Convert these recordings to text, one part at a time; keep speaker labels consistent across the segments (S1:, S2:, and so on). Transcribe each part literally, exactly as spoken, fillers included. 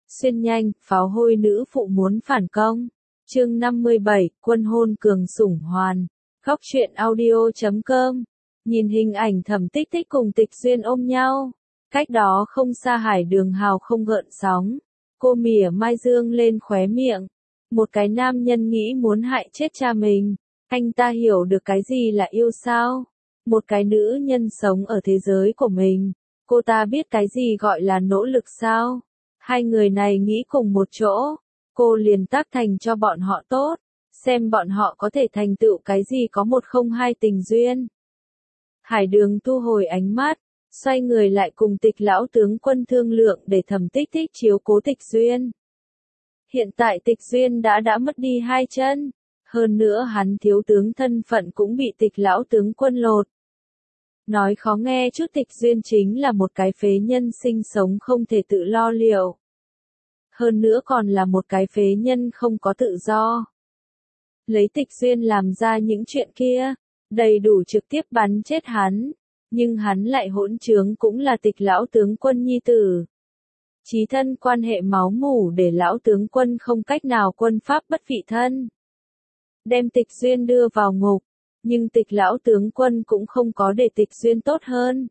S1: Xuyên nhanh, pháo hôi nữ phụ muốn phản công. Chương năm mươi bảy, quân hôn cường sủng hoàn. Góc truyện audio chấm com. Nhìn hình ảnh Thẩm Tích Tích cùng Tịch Duyên ôm nhau. Cách đó không xa Hải Đường hào không gợn sóng. Cô mỉa mai dương lên khóe miệng. Một cái nam nhân nghĩ muốn hại chết cha mình. Anh ta hiểu được cái gì là yêu sao? Một cái nữ nhân sống ở thế giới của mình. Cô ta biết cái gì gọi là nỗ lực sao? Hai người này nghĩ cùng một chỗ. Cô liền tác thành cho bọn họ tốt. Xem bọn họ có thể thành tựu cái gì có một không hai tình duyên. Hải Đường thu hồi ánh mắt. Xoay người lại cùng Tịch lão tướng quân thương lượng để Thẩm Tích Tích chiếu cố Tịch Duyên. Hiện tại Tịch Duyên đã đã mất đi hai chân. Hơn nữa hắn thiếu tướng thân phận cũng bị Tịch lão tướng quân lột. Nói khó nghe chút, Tịch Duyên chính là một cái phế nhân sinh sống không thể tự lo liệu. Hơn nữa còn là một cái phế nhân không có tự do. Lấy Tịch Duyên làm ra những chuyện kia, đầy đủ trực tiếp bắn chết hắn. Nhưng hắn lại hỗn trướng cũng là Tịch lão tướng quân nhi tử. Chí thân quan hệ máu mủ để lão tướng quân không cách nào quân pháp bất vị thân. Đem Tịch Duyên đưa vào ngục. Nhưng Tịch lão tướng quân cũng không có để Tịch Duyên tốt hơn.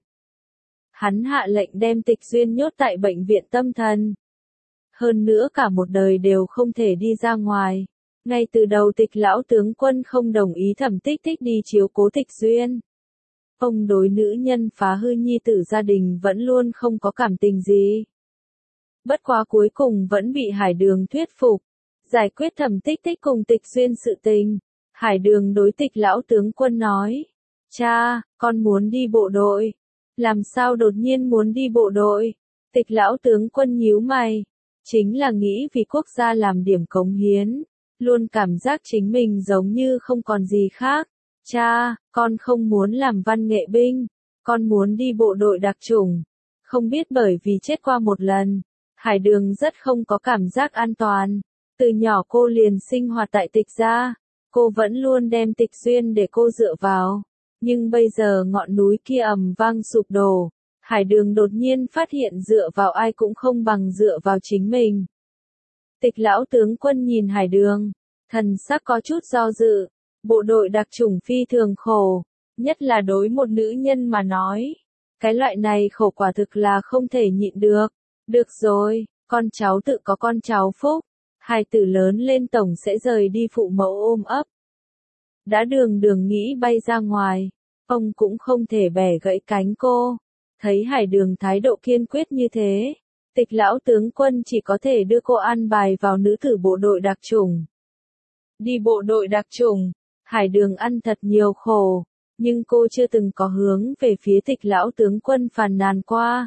S1: Hắn hạ lệnh đem Tịch Duyên nhốt tại bệnh viện tâm thần. Hơn nữa cả một đời đều không thể đi ra ngoài. Ngay từ đầu Tịch lão tướng quân không đồng ý Thẩm Tích Tích đi chiếu cố Tịch Duyên. Ông đối nữ nhân phá hư nhi tử gia đình vẫn luôn không có cảm tình gì. Bất quá cuối cùng vẫn bị Hải Đường thuyết phục. Giải quyết Thẩm Tích Tích cùng Tịch Duyên sự tình. Hải Đường đối Tịch lão tướng quân nói. Cha, con muốn đi bộ đội. Làm sao đột nhiên muốn đi bộ đội? Tịch lão tướng quân nhíu mày. Chính là nghĩ vì quốc gia làm điểm cống hiến. Luôn cảm giác chính mình giống như không còn gì khác. Cha, con không muốn làm văn nghệ binh. Con muốn đi bộ đội đặc chủng. Không biết bởi vì chết qua một lần. Hải Đường rất không có cảm giác an toàn. Từ nhỏ cô liền sinh hoạt tại Tịch gia. Cô vẫn luôn đem Tịch Duyên để cô dựa vào. Nhưng bây giờ ngọn núi kia ầm vang sụp đổ. Hải Đường đột nhiên phát hiện dựa vào ai cũng không bằng dựa vào chính mình. Tịch lão tướng quân nhìn Hải Đường. Thần sắc có chút do dự. Bộ đội đặc chủng phi thường khổ. Nhất là đối một nữ nhân mà nói. Cái loại này khổ quả thực là không thể nhịn được. Được rồi, con cháu tự có con cháu phúc. Hài tử lớn lên tổng sẽ rời đi phụ mẫu ôm ấp. Đã đường đường nghĩ bay ra ngoài. Ông cũng không thể bẻ gãy cánh cô. Thấy Hải Đường thái độ kiên quyết như thế. Tịch lão tướng quân chỉ có thể đưa cô an bài vào nữ tử bộ đội đặc chủng. Đi bộ đội đặc chủng. Hải Đường ăn thật nhiều khổ. Nhưng cô chưa từng có hướng về phía Tịch lão tướng quân phàn nàn qua.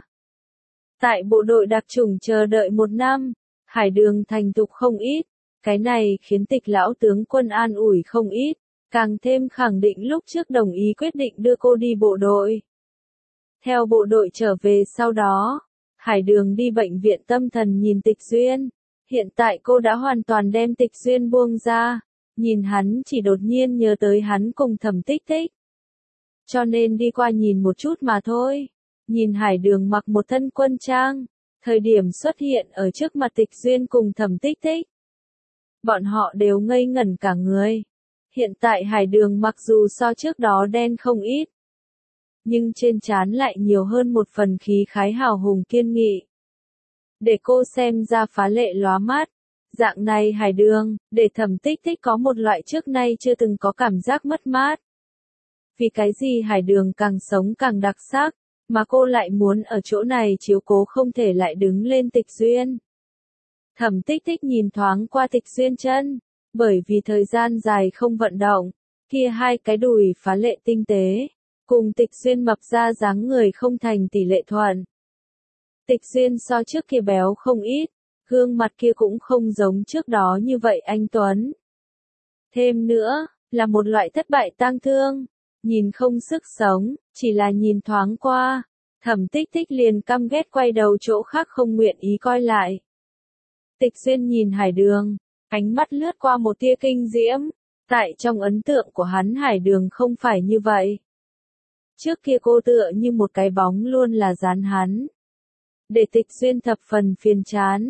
S1: Tại bộ đội đặc chủng chờ đợi một năm. Hải Đường thành thục không ít. Cái này khiến Tịch lão tướng quân an ủi không ít. Càng thêm khẳng định lúc trước đồng ý quyết định đưa cô đi bộ đội. Theo bộ đội trở về sau đó. Hải Đường đi bệnh viện tâm thần nhìn Tịch Duyên. Hiện tại cô đã hoàn toàn đem Tịch Duyên buông ra. Nhìn hắn chỉ đột nhiên nhớ tới hắn cùng Thẩm Tích Tích. Cho nên đi qua nhìn một chút mà thôi. Nhìn Hải Đường mặc một thân quân trang. Thời điểm xuất hiện ở trước mặt Tịch Duyên cùng Thẩm Tích Tích. Bọn họ đều ngây ngẩn cả người. Hiện tại Hải Đường mặc dù so trước đó đen không ít. Nhưng trên trán lại nhiều hơn một phần khí khái hào hùng kiên nghị. Để cô xem ra phá lệ lóa mắt. Dạng này Hải Đường, để Thẩm Tích Tích có một loại trước nay chưa từng có cảm giác mất mát. Vì cái gì Hải Đường càng sống càng đặc sắc, mà cô lại muốn ở chỗ này chiếu cố không thể lại đứng lên Tịch Duyên. Thẩm Tích Tích nhìn thoáng qua Tịch Duyên chân, bởi vì thời gian dài không vận động, kia hai cái đùi phá lệ tinh tế, cùng Tịch Duyên mập ra dáng người không thành tỷ lệ thuận. Tịch Duyên so trước kia béo không ít, gương mặt kia cũng không giống trước đó như vậy anh tuấn. Thêm nữa, là một loại thất bại tang thương, nhìn không sức sống, chỉ là nhìn thoáng qua, Thẩm Tích Tích liền căm ghét quay đầu chỗ khác không nguyện ý coi lại. Tịch Duyên nhìn Hải Đường, ánh mắt lướt qua một tia kinh diễm, tại trong ấn tượng của hắn Hải Đường không phải như vậy. Trước kia cô tựa như một cái bóng luôn là dán hắn. Để Tịch Duyên thập phần phiền chán,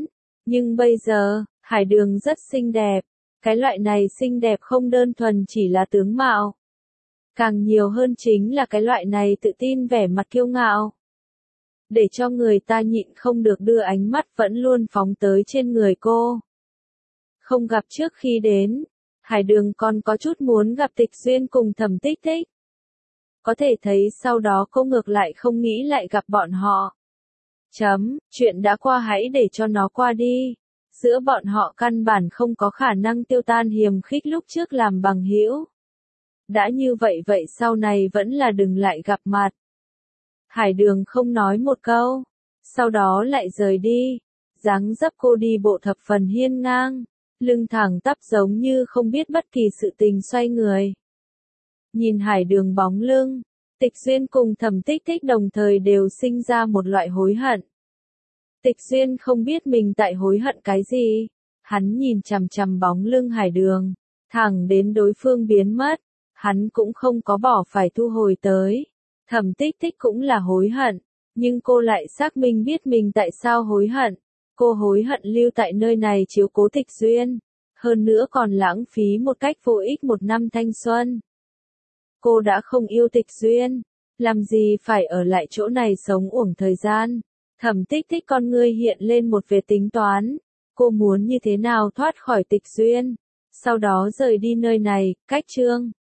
S1: Nhưng bây giờ, Hải Đường rất xinh đẹp. Cái loại này xinh đẹp không đơn thuần chỉ là tướng mạo. Càng nhiều hơn chính là cái loại này tự tin vẻ mặt kiêu ngạo. Để cho người ta nhịn không được đưa ánh mắt vẫn luôn phóng tới trên người cô. Không gặp trước khi đến, Hải Đường còn có chút muốn gặp Tịch Duyên cùng Thẩm Tích Tích. Có thể thấy sau đó cô ngược lại không nghĩ lại gặp bọn họ. Chấm, chuyện đã qua hãy để cho nó qua đi. Giữa bọn họ căn bản không có khả năng tiêu tan hiềm khích lúc trước làm bằng hữu. Đã như vậy vậy sau này vẫn là đừng lại gặp mặt. Hải Đường không nói một câu, sau đó lại rời đi. Dáng dấp cô đi bộ thập phần hiên ngang, lưng thẳng tắp giống như không biết bất kỳ sự tình xoay người. Nhìn Hải Đường bóng lưng, Tịch Duyên cùng Thẩm Tích Tích đồng thời đều sinh ra một loại hối hận. Tịch Duyên không biết mình tại hối hận cái gì, hắn nhìn chằm chằm bóng lưng Hải Đường, thẳng đến đối phương biến mất, hắn cũng không có bỏ phải thu hồi tới. Thẩm Tích Tích cũng là hối hận, nhưng cô lại xác minh biết mình tại sao hối hận. Cô hối hận lưu tại nơi này chiếu cố Tịch Duyên, hơn nữa còn lãng phí một cách vô ích một năm thanh xuân. Cô đã không yêu Tịch Duyên, làm gì phải ở lại chỗ này sống uổng thời gian. Thẩm Tích Tích con ngươi hiện lên một vệt tính toán, cô muốn như thế nào thoát khỏi Tịch Duyên, sau đó rời đi nơi này, cách chương.